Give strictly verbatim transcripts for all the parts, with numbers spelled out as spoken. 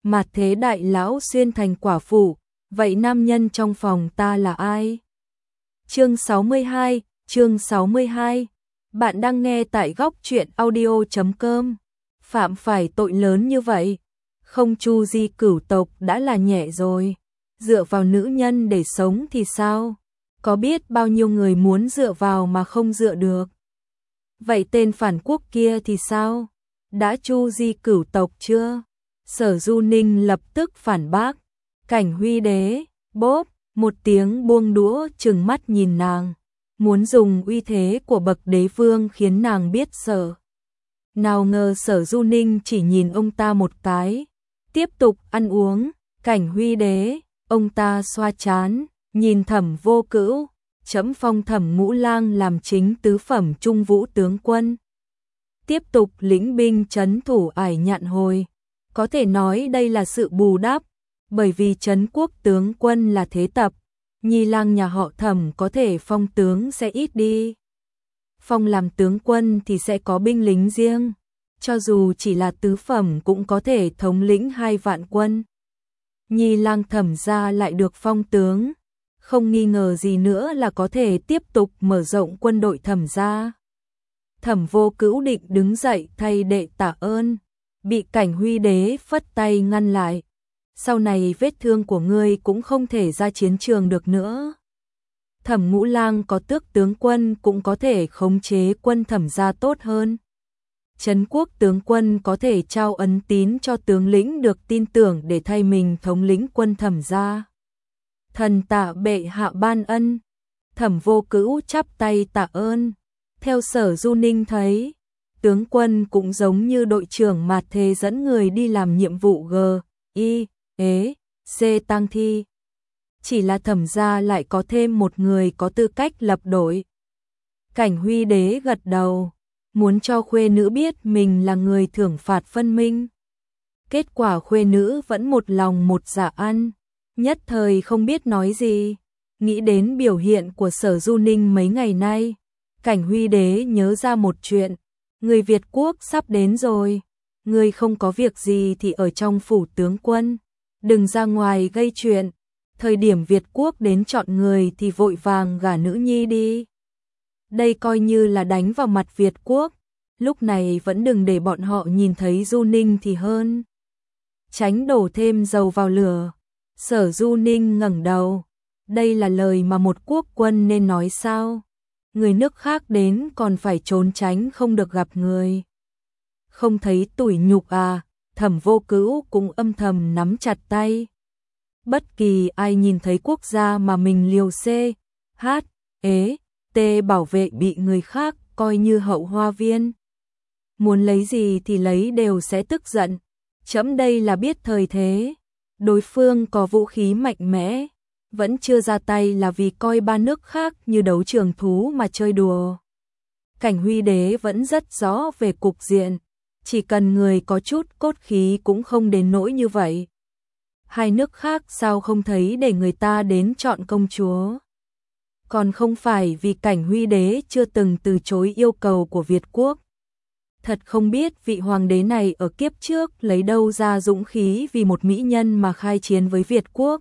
Mà thế đại lão xuyên thành quả phụ, vậy nam nhân trong phòng ta là ai? Chương sáu mươi hai, chương sáu mươi hai. Bạn đang nghe tại góc truyện audio chấm com. Phạm phải tội lớn như vậy, không chu di cửu tộc đã là nhẹ rồi. Dựa vào nữ nhân để sống thì sao? Có biết bao nhiêu người muốn dựa vào mà không dựa được. Vậy tên phản quốc kia thì sao? Đã chu di cửu tộc chưa? Sở Du Ninh lập tức phản bác. Cảnh Huy Đế, bốp, một tiếng buông đũa trừng mắt nhìn nàng. Muốn dùng uy thế của bậc đế vương khiến nàng biết sợ. Nào ngờ Sở Du Ninh chỉ nhìn ông ta một cái. Tiếp tục ăn uống. Cảnh Huy Đế, ông ta xoa chán, nhìn Thẩm Vô Cữu. Trẫm phong Thẩm Ngũ Lang làm chính tứ phẩm trung vũ tướng quân. Tiếp tục lĩnh binh trấn thủ Ải Nhạn Hồi. Có thể nói đây là sự bù đắp, bởi vì trấn quốc tướng quân là thế tập, Nhi Lang nhà họ Thẩm có thể phong tướng sẽ ít đi. Phong làm tướng quân thì sẽ có binh lính riêng, cho dù chỉ là tứ phẩm cũng có thể thống lĩnh hai vạn quân. Nhi Lang Thẩm gia lại được phong tướng, không nghi ngờ gì nữa là có thể tiếp tục mở rộng quân đội Thẩm gia. Thẩm Vô Cữu định đứng dậy thay đệ tạ ơn, bị Cảnh Huy Đế phất tay ngăn lại. Sau này vết thương của ngươi cũng không thể ra chiến trường được nữa. Thẩm Ngũ Lang có tước tướng quân cũng có thể khống chế quân Thẩm gia tốt hơn. Trấn quốc tướng quân có thể trao ấn tín cho tướng lĩnh được tin tưởng để thay mình thống lĩnh quân Thẩm gia. Thần tạ bệ hạ ban ân. Thẩm Vô Cữu chắp tay tạ ơn. Theo Sở Du Ninh thấy, tướng quân cũng giống như đội trưởng Mạt Thế dẫn người đi làm nhiệm vụ G, I, E, C tang thi. Chỉ là Thẩm gia lại có thêm một người có tư cách lập đội. Cảnh Huy Đế gật đầu, muốn cho khuê nữ biết mình là người thưởng phạt phân minh. Kết quả khuê nữ vẫn một lòng một dạ ăn, nhất thời không biết nói gì. Nghĩ đến biểu hiện của Sở Du Ninh mấy ngày nay, Cảnh Huy Đế nhớ ra một chuyện. Người Việt quốc sắp đến rồi, người không có việc gì thì ở trong phủ tướng quân, đừng ra ngoài gây chuyện. Thời điểm Việt quốc đến chọn người thì vội vàng gả nữ nhi đi. Đây coi như là đánh vào mặt Việt quốc, lúc này vẫn đừng để bọn họ nhìn thấy Du Ninh thì hơn. Tránh đổ thêm dầu vào lửa. Sở Du Ninh ngẩng đầu, đây là lời mà một quốc quân nên nói sao? Người nước khác đến còn phải trốn tránh không được gặp người. Không thấy tủi nhục à? Thẩm Vô Cữu cũng âm thầm nắm chặt tay. Bất kỳ ai nhìn thấy quốc gia mà mình liều C, H, E, T bảo vệ bị người khác coi như hậu hoa viên. Muốn lấy gì thì lấy đều sẽ tức giận. Trẫm đây là biết thời thế. Đối phương có vũ khí mạnh mẽ, vẫn chưa ra tay là vì coi ba nước khác như đấu trường thú mà chơi đùa. Cảnh Huy Đế vẫn rất rõ về cục diện, chỉ cần người có chút cốt khí cũng không đến nỗi như vậy. Hai nước khác sao không thấy để người ta đến chọn công chúa? Còn không phải vì Cảnh Huy Đế chưa từng từ chối yêu cầu của Việt quốc. Thật không biết vị hoàng đế này ở kiếp trước lấy đâu ra dũng khí vì một mỹ nhân mà khai chiến với Việt quốc.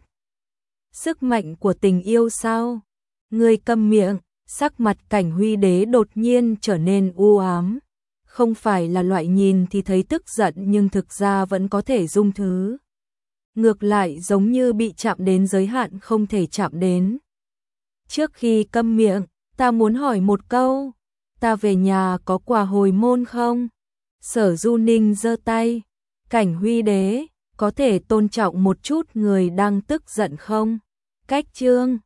Sức mạnh của tình yêu sao? Ngươi câm miệng. Sắc mặt Cảnh Huy Đế đột nhiên trở nên u ám. Không phải là loại nhìn thì thấy tức giận nhưng thực ra vẫn có thể dung thứ. Ngược lại giống như bị chạm đến giới hạn không thể chạm đến. Trước khi câm miệng, ta muốn hỏi một câu. Ta về nhà có quà hồi môn không? Sở Du Ninh giơ tay. Cảnh Huy Đế, có thể tôn trọng một chút người đang tức giận không? Cách chương